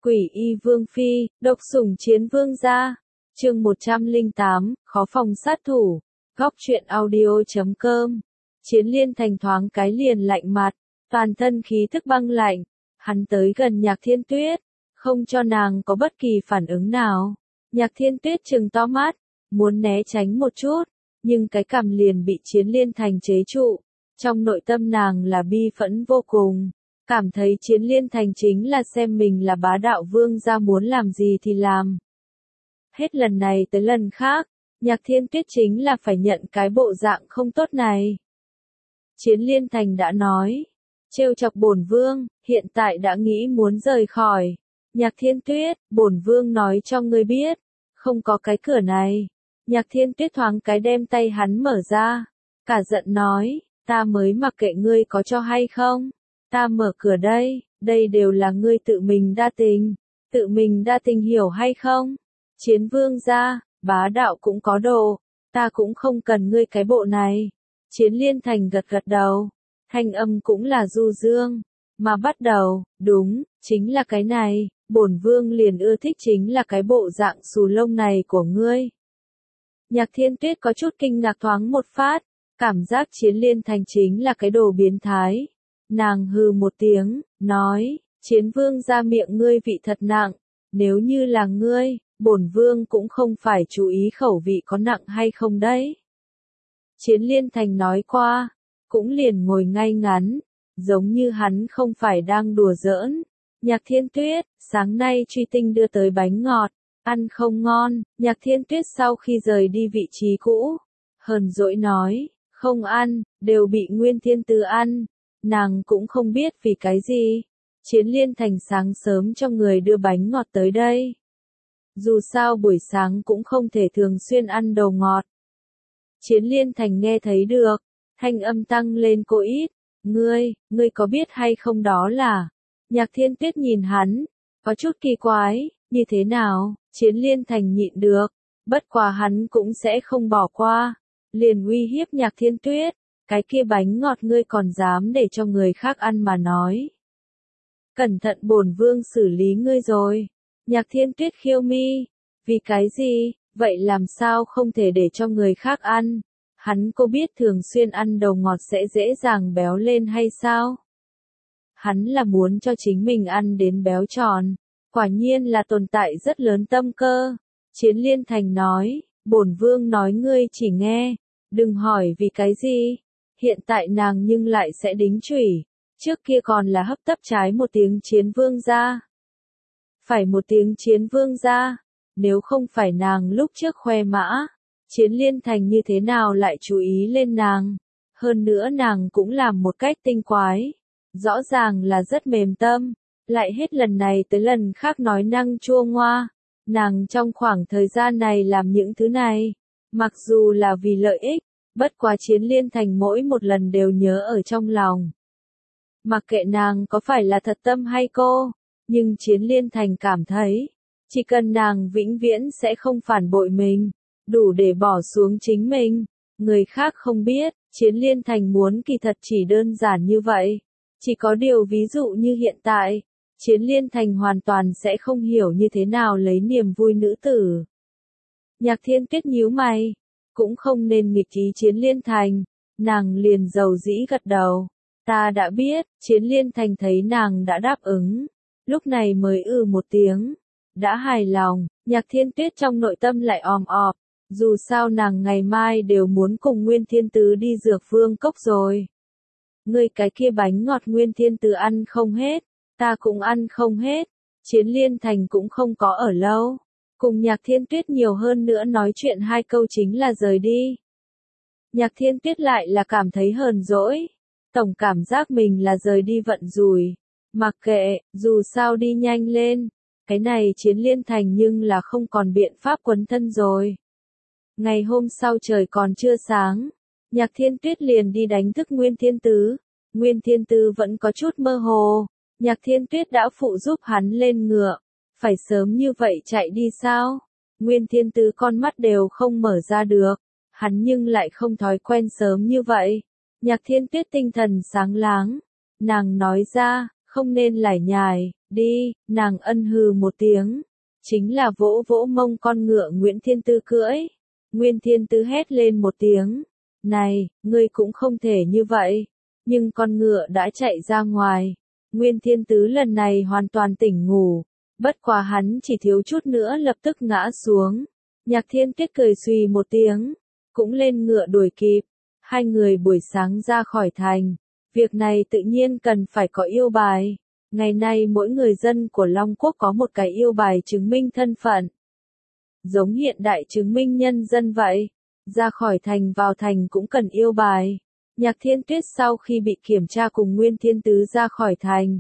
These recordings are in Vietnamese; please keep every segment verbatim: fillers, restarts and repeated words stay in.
Quỷ y vương phi, độc sủng chiến vương gia. Chương một trăm lẻ tám, khó phòng sát thủ. Góc truyện audio chấm com. Chiến Liên Thành thoáng cái liền lạnh mặt, toàn thân khí thức băng lạnh. Hắn tới gần Nhạc Thiên Tuyết, không cho nàng có bất kỳ phản ứng nào. Nhạc Thiên Tuyết trừng to mắt, muốn né tránh một chút, nhưng cái cằm liền bị Chiến Liên Thành chế trụ. Trong nội tâm nàng là bi phẫn vô cùng, cảm thấy Chiến Liên Thành chính là xem mình là bá đạo vương gia, muốn làm gì thì làm. Hết lần này tới lần khác, Nhạc Thiên Tuyết chính là phải nhận cái bộ dạng không tốt này. Chiến Liên Thành đã nói, trêu chọc bổn vương, hiện tại đã nghĩ muốn rời khỏi. Nhạc Thiên Tuyết, bổn vương nói cho ngươi biết, không có cái cửa này. Nhạc Thiên Tuyết thoáng cái đem tay hắn mở ra, cả giận nói, ta mới mặc kệ ngươi có cho hay không, ta mở cửa đây, đây đều là ngươi tự mình đa tình, tự mình đa tình hiểu hay không? Chiến vương gia, bá đạo cũng có độ, ta cũng không cần ngươi cái bộ này. Chiến Liên Thành gật gật đầu, thanh âm cũng là du dương, mà bắt đầu, đúng, chính là cái này, bổn vương liền ưa thích chính là cái bộ dạng xù lông này của ngươi. Nhạc Thiên Tuyết có chút kinh ngạc thoáng một phát, cảm giác Chiến Liên Thành chính là cái đồ biến thái. Nàng hừ một tiếng, nói, Chiến vương ra miệng ngươi vị thật nặng, nếu như là ngươi, bổn vương cũng không phải chú ý khẩu vị có nặng hay không đấy. Chiến Liên Thành nói qua, cũng liền ngồi ngay ngắn, giống như hắn không phải đang đùa giỡn. Nhạc Thiên Tuyết, sáng nay Truy Tinh đưa tới bánh ngọt, ăn không ngon. Nhạc Thiên Tuyết sau khi rời đi vị trí cũ, hờn dỗi nói, không ăn, đều bị Nguyên Thiên Tứ ăn. Nàng cũng không biết vì cái gì. Chiến Liên Thành sáng sớm cho người đưa bánh ngọt tới đây. Dù sao buổi sáng cũng không thể thường xuyên ăn đồ ngọt. Chiến Liên Thành nghe thấy được, thanh âm tăng lên cô ít, ngươi, ngươi có biết hay không đó là. Nhạc Thiên Tuyết nhìn hắn, có chút kỳ quái, như thế nào? Chiến Liên Thành nhịn được, bất quá hắn cũng sẽ không bỏ qua, liền uy hiếp Nhạc Thiên Tuyết, cái kia bánh ngọt ngươi còn dám để cho người khác ăn mà nói. Cẩn thận bổn vương xử lý ngươi rồi. Nhạc Thiên Tuyết khiêu mi, vì cái gì, vậy làm sao không thể để cho người khác ăn? Hắn cô biết thường xuyên ăn đồ ngọt sẽ dễ dàng béo lên hay sao? Hắn là muốn cho chính mình ăn đến béo tròn, quả nhiên là tồn tại rất lớn tâm cơ. Chiến Liên Thành nói, bổn vương nói ngươi chỉ nghe, đừng hỏi vì cái gì. Hiện tại nàng nhưng lại sẽ đính chửi, trước kia còn là hấp tấp trái một tiếng chiến vương gia. Phải một tiếng chiến vương gia, nếu không phải nàng lúc trước khoe mã, Chiến Liên Thành như thế nào lại chú ý lên nàng. Hơn nữa nàng cũng làm một cách tinh quái, rõ ràng là rất mềm tâm, lại hết lần này tới lần khác nói năng chua ngoa. Nàng trong khoảng thời gian này làm những thứ này, mặc dù là vì lợi ích, bất quá Chiến Liên Thành mỗi một lần đều nhớ ở trong lòng. Mặc kệ nàng có phải là thật tâm hay cô, nhưng Chiến Liên Thành cảm thấy, chỉ cần nàng vĩnh viễn sẽ không phản bội mình, đủ để bỏ xuống chính mình. Người khác không biết, Chiến Liên Thành muốn kỳ thật chỉ đơn giản như vậy. Chỉ có điều ví dụ như hiện tại, Chiến Liên Thành hoàn toàn sẽ không hiểu như thế nào lấy niềm vui nữ tử. Nhạc Thiên Tuyết nhíu mày, cũng không nên nghịch ý Chiến Liên Thành, nàng liền dầu dĩ gật đầu. Ta đã biết. Chiến Liên Thành thấy nàng đã đáp ứng, lúc này mới ừ một tiếng, đã hài lòng. Nhạc Thiên Tuyết trong nội tâm lại òm ọp, dù sao nàng ngày mai đều muốn cùng Nguyên Thiên Tứ đi Dược Vương Cốc rồi. Ngươi cái kia bánh ngọt Nguyên Thiên Tứ ăn không hết, ta cũng ăn không hết. Chiến Liên Thành cũng không có ở lâu, cùng Nhạc Thiên Tuyết nhiều hơn nữa nói chuyện hai câu chính là rời đi. Nhạc Thiên Tuyết lại là cảm thấy hờn dỗi, tổng cảm giác mình là rời đi vận rủi. Mặc kệ, dù sao đi nhanh lên, cái này Chiến Liên Thành nhưng là không còn biện pháp quấn thân rồi. Ngày hôm sau trời còn chưa sáng, Nhạc Thiên Tuyết liền đi đánh thức Nguyên Thiên Tứ. Nguyên Thiên Tứ vẫn có chút mơ hồ, Nhạc Thiên Tuyết đã phụ giúp hắn lên ngựa. Phải sớm như vậy chạy đi sao? Nguyên Thiên Tứ con mắt đều không mở ra được, hắn nhưng lại không thói quen sớm như vậy. Nhạc Thiên Tuyết tinh thần sáng láng, nàng nói ra, Không nên lải nhải, đi, nàng ân hừ một tiếng. Chính là vỗ vỗ mông con ngựa Nguyễn Thiên Tư cưỡi. Nguyên Thiên Tư hét lên một tiếng. Này, ngươi cũng không thể như vậy. Nhưng con ngựa đã chạy ra ngoài. Nguyên Thiên Tứ lần này hoàn toàn tỉnh ngủ. Bất quá hắn chỉ thiếu chút nữa lập tức ngã xuống. Nhạc Thiên Tuyết cười xùy một tiếng. Cũng lên ngựa đuổi kịp. Hai người buổi sáng ra khỏi thành. Việc này tự nhiên cần phải có yêu bài. Ngày nay mỗi người dân của Long Quốc có một cái yêu bài chứng minh thân phận. Giống hiện đại chứng minh nhân dân vậy. Ra khỏi thành vào thành cũng cần yêu bài. Nhạc Thiên Tuyết sau khi bị kiểm tra cùng Nguyên Thiên Tứ ra khỏi thành.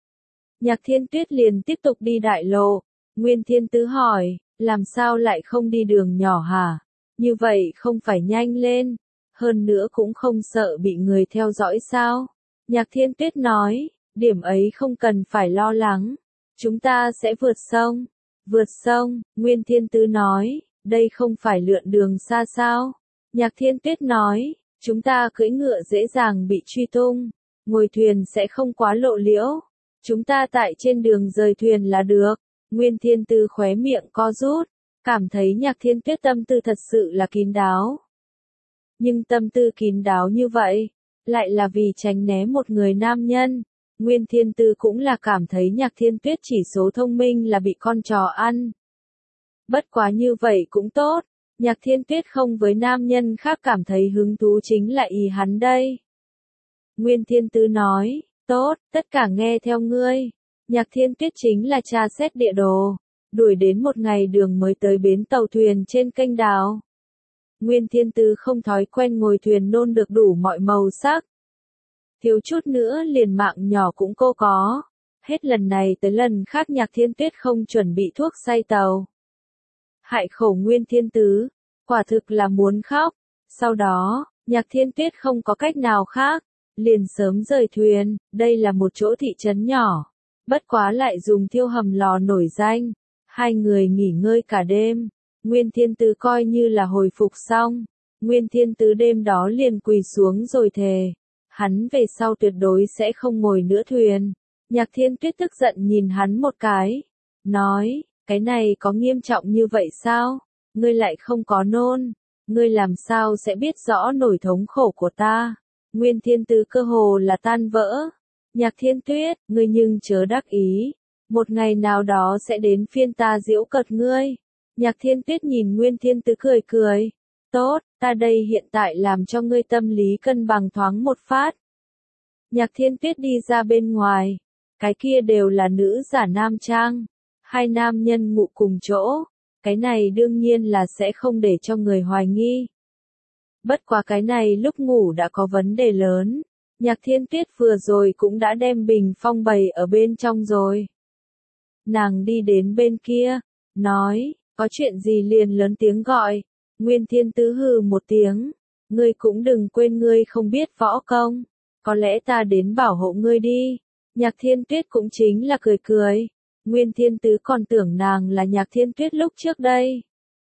Nhạc Thiên Tuyết liền tiếp tục đi đại lộ. Nguyên Thiên Tứ hỏi, làm sao lại không đi đường nhỏ hả? Như vậy không phải nhanh lên. Hơn nữa cũng không sợ bị người theo dõi sao? Nhạc Thiên Tuyết nói, điểm ấy không cần phải lo lắng. Chúng ta sẽ vượt sông. Vượt sông, Nguyên Thiên Tứ nói, đây không phải lượn đường xa sao? Nhạc Thiên Tuyết nói, chúng ta cưỡi ngựa dễ dàng bị truy tung. Ngồi thuyền sẽ không quá lộ liễu. Chúng ta tại trên đường rời thuyền là được. Nguyên Thiên Tư khóe miệng co rút. Cảm thấy Nhạc Thiên Tuyết tâm tư thật sự là kín đáo. Nhưng tâm tư kín đáo như vậy, lại là vì tránh né một người nam nhân. Nguyên Thiên Tư cũng là cảm thấy Nhạc Thiên Tuyết chỉ số thông minh là bị con trò ăn. Bất quá như vậy cũng tốt. Nhạc Thiên Tuyết không với nam nhân khác cảm thấy hứng thú chính là ý hắn đây. Nguyên Thiên Tư nói, tốt, tất cả nghe theo ngươi. Nhạc Thiên Tuyết chính là tra xét địa đồ. Đuổi đến một ngày đường mới tới bến tàu thuyền trên kênh đào. Nguyên Thiên Tư không thói quen ngồi thuyền nôn được đủ mọi màu sắc. Thiếu chút nữa liền mạng nhỏ cũng cô có. Hết lần này tới lần khác Nhạc Thiên Tuyết không chuẩn bị thuốc say tàu. Hại khổ Nguyên Thiên Tứ, quả thực là muốn khóc. Sau đó, Nhạc Thiên Tuyết không có cách nào khác, liền sớm rời thuyền, đây là một chỗ thị trấn nhỏ. Bất quá lại dùng thiêu hầm lò nổi danh. Hai người nghỉ ngơi cả đêm. Nguyên Thiên Tứ coi như là hồi phục xong. Nguyên Thiên Tứ đêm đó liền quỳ xuống rồi thề. Hắn về sau tuyệt đối sẽ không ngồi nữa thuyền. Nhạc Thiên Tuyết tức giận nhìn hắn một cái. Nói, cái này có nghiêm trọng như vậy sao? Ngươi lại không có nôn. Ngươi làm sao sẽ biết rõ nỗi thống khổ của ta? Nguyên Thiên Tứ cơ hồ là tan vỡ. Nhạc Thiên Tuyết, ngươi nhưng chớ đắc ý. Một ngày nào đó sẽ đến phiên ta giễu cợt ngươi. Nhạc Thiên Tuyết nhìn Nguyên Thiên Tứ cười cười. Tốt, ta đây hiện tại làm cho ngươi tâm lý cân bằng thoáng một phát. Nhạc Thiên Tuyết đi ra bên ngoài. Cái kia đều là nữ giả nam trang. Hai nam nhân ngủ cùng chỗ. Cái này đương nhiên là sẽ không để cho người hoài nghi. Bất quá cái này lúc ngủ đã có vấn đề lớn. Nhạc Thiên Tuyết vừa rồi cũng đã đem bình phong bày ở bên trong rồi. Nàng đi đến bên kia, nói, có chuyện gì liền lớn tiếng gọi. Nguyên Thiên Tứ hừ một tiếng, ngươi cũng đừng quên ngươi không biết võ công, có lẽ ta đến bảo hộ ngươi đi. Nhạc Thiên Tuyết cũng chính là cười cười. Nguyên Thiên Tứ còn tưởng nàng là Nhạc Thiên Tuyết lúc trước đây.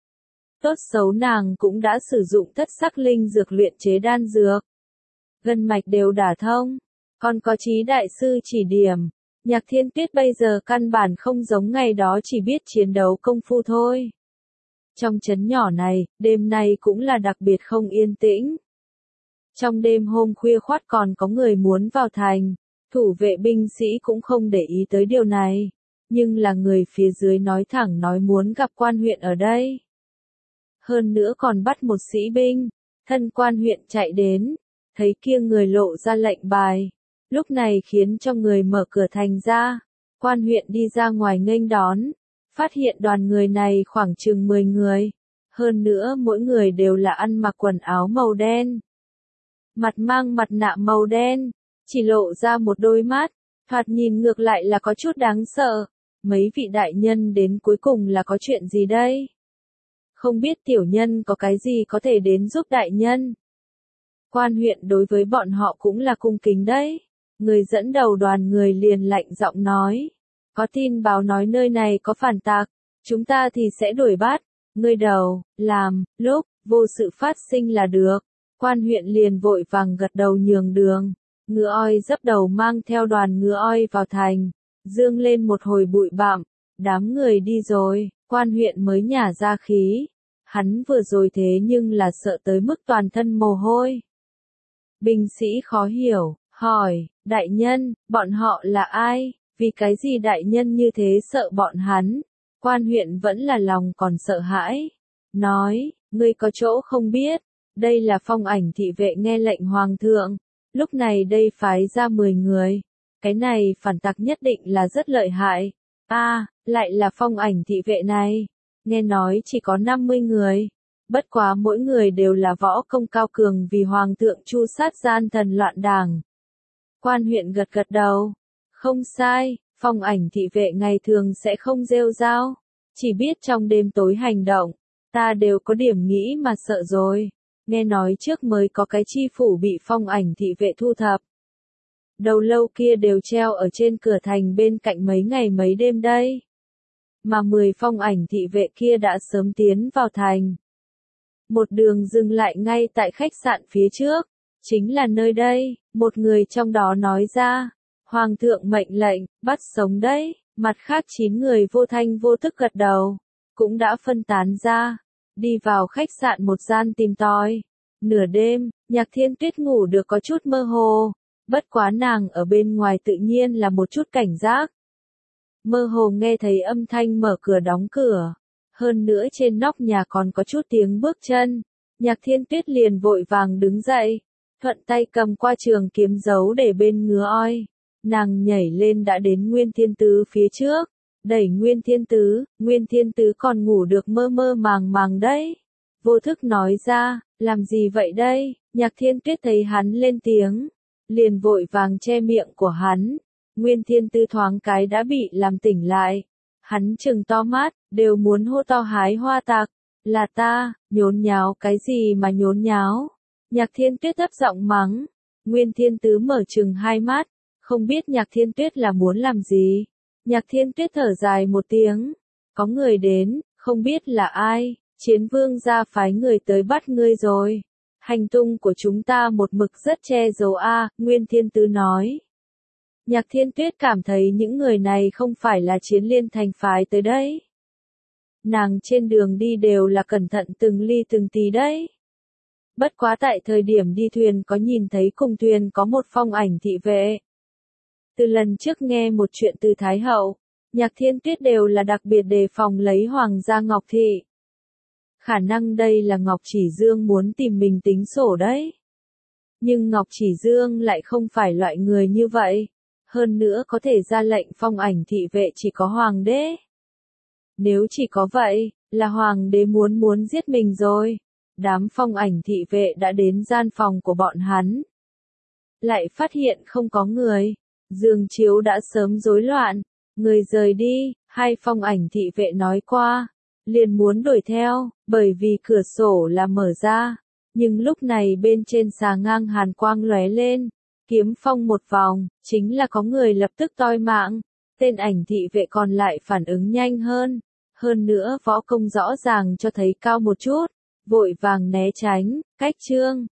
Tốt xấu nàng cũng đã sử dụng thất sắc linh dược luyện chế đan dược. Gân mạch đều đả thông, còn có Chí đại sư chỉ điểm. Nhạc Thiên Tuyết bây giờ căn bản không giống ngày đó chỉ biết chiến đấu công phu thôi. Trong trấn nhỏ này, đêm nay cũng là đặc biệt không yên tĩnh. Trong đêm hôm khuya khoắt còn có người muốn vào thành, thủ vệ binh sĩ cũng không để ý tới điều này. Nhưng là người phía dưới nói thẳng nói muốn gặp quan huyện ở đây. Hơn nữa còn bắt một sĩ binh, thân quan huyện chạy đến, thấy kia người lộ ra lệnh bài. Lúc này khiến cho người mở cửa thành ra, quan huyện đi ra ngoài nghênh đón, phát hiện đoàn người này khoảng chừng mười người, hơn nữa mỗi người đều là ăn mặc quần áo màu đen. Mặt mang mặt nạ màu đen, chỉ lộ ra một đôi mắt, thoạt nhìn ngược lại là có chút đáng sợ. Mấy vị đại nhân đến cuối cùng là có chuyện gì đây? Không biết tiểu nhân có cái gì có thể đến giúp đại nhân? Quan huyện đối với bọn họ cũng là cung kính đấy. Người dẫn đầu đoàn người liền lạnh giọng nói. Có tin báo nói nơi này có phản tặc, chúng ta thì sẽ đuổi bắt. Ngươi đầu, làm, lúc, vô sự phát sinh là được. Quan huyện liền vội vàng gật đầu nhường đường. Ngựa oi dấp đầu mang theo đoàn ngựa oi vào thành, dương lên một hồi bụi bặm, đám người đi rồi, quan huyện mới nhả ra khí. Hắn vừa rồi thế nhưng là sợ tới mức toàn thân mồ hôi. Binh sĩ khó hiểu, hỏi, đại nhân, bọn họ là ai, vì cái gì đại nhân như thế sợ bọn hắn? Quan huyện vẫn là lòng còn sợ hãi. Nói, ngươi có chỗ không biết, đây là Phong Ảnh thị vệ nghe lệnh hoàng thượng, lúc này đây phái ra mười người. Cái này phản tặc nhất định là rất lợi hại. A, à, lại là Phong Ảnh thị vệ này. Nghe nói chỉ có năm mươi người. Bất quá mỗi người đều là võ công cao cường vì hoàng thượng tru sát gian thần loạn đảng. Quan huyện gật gật đầu. Không sai, Phong Ảnh thị vệ ngày thường sẽ không rêu rao, chỉ biết trong đêm tối hành động. Ta đều có điểm nghĩ mà sợ rồi. Nghe nói trước mới có cái chi phủ bị Phong Ảnh thị vệ thu thập. Đầu lâu kia đều treo ở trên cửa thành bên cạnh mấy ngày mấy đêm đây. Mà mười Phong Ảnh thị vệ kia đã sớm tiến vào thành. Một đường dừng lại ngay tại khách sạn phía trước. Chính là nơi đây, một người trong đó nói ra. Hoàng thượng mệnh lệnh, bắt sống đấy. Mặt khác chín người vô thanh vô thức gật đầu. Cũng đã phân tán ra. Đi vào khách sạn một gian tìm tòi. Nửa đêm, Nhạc Thiên Tuyết ngủ được có chút mơ hồ. Bất quá nàng ở bên ngoài tự nhiên là một chút cảnh giác. Mơ hồ nghe thấy âm thanh mở cửa đóng cửa. Hơn nữa trên nóc nhà còn có chút tiếng bước chân. Nhạc Thiên Tuyết liền vội vàng đứng dậy. Thuận tay cầm qua trường kiếm giấu để bên ngứa oi. Nàng nhảy lên đã đến Nguyên Thiên Tứ phía trước. Đẩy Nguyên Thiên Tứ, Nguyên Thiên Tứ còn ngủ được mơ mơ màng màng đấy. Vô thức nói ra, làm gì vậy đây? Nhạc Thiên Tuyết thấy hắn lên tiếng. Liền vội vàng che miệng của hắn. Nguyên Thiên Tứ thoáng cái đã bị làm tỉnh lại. Hắn trừng to mắt, đều muốn hô to hái hoa tạc. Là ta, nhốn nháo cái gì mà nhốn nháo? Nhạc Thiên Tuyết thấp giọng mắng. Nguyên Thiên Tứ mở trừng hai mắt, không biết Nhạc Thiên Tuyết là muốn làm gì. Nhạc Thiên Tuyết thở dài một tiếng. Có người đến, không biết là ai, Chiến Vương gia phái người tới bắt ngươi rồi. Hành tung của chúng ta một mực rất che giấu a, Nguyên Thiên Tứ nói. Nhạc Thiên Tuyết cảm thấy những người này không phải là Chiến Liên thành phái tới đấy. Nàng trên đường đi đều là cẩn thận từng ly từng tí đấy. Bất quá tại thời điểm đi thuyền có nhìn thấy cùng thuyền có một Phong Ảnh thị vệ. Từ lần trước nghe một chuyện từ Thái Hậu, Nhạc Thiên Tuyết đều là đặc biệt đề phòng lấy Hoàng gia Ngọc Thị. Khả năng đây là Ngọc Chỉ Dương muốn tìm mình tính sổ đấy. Nhưng Ngọc Chỉ Dương lại không phải loại người như vậy. Hơn nữa có thể ra lệnh Phong Ảnh thị vệ chỉ có Hoàng đế. Nếu chỉ có vậy, là Hoàng đế muốn muốn giết mình rồi. Đám Phong Ảnh thị vệ đã đến gian phòng của bọn hắn. Lại phát hiện không có người. Giường chiếu đã sớm rối loạn. Người rời đi, hai Phong Ảnh thị vệ nói qua. Liền muốn đuổi theo, bởi vì cửa sổ là mở ra. Nhưng lúc này bên trên xà ngang hàn quang lóe lên. Kiếm phong một vòng, chính là có người lập tức toi mạng. Tên Ảnh thị vệ còn lại phản ứng nhanh hơn. Hơn nữa võ công rõ ràng cho thấy cao một chút. Vội vàng né tránh, cách trương.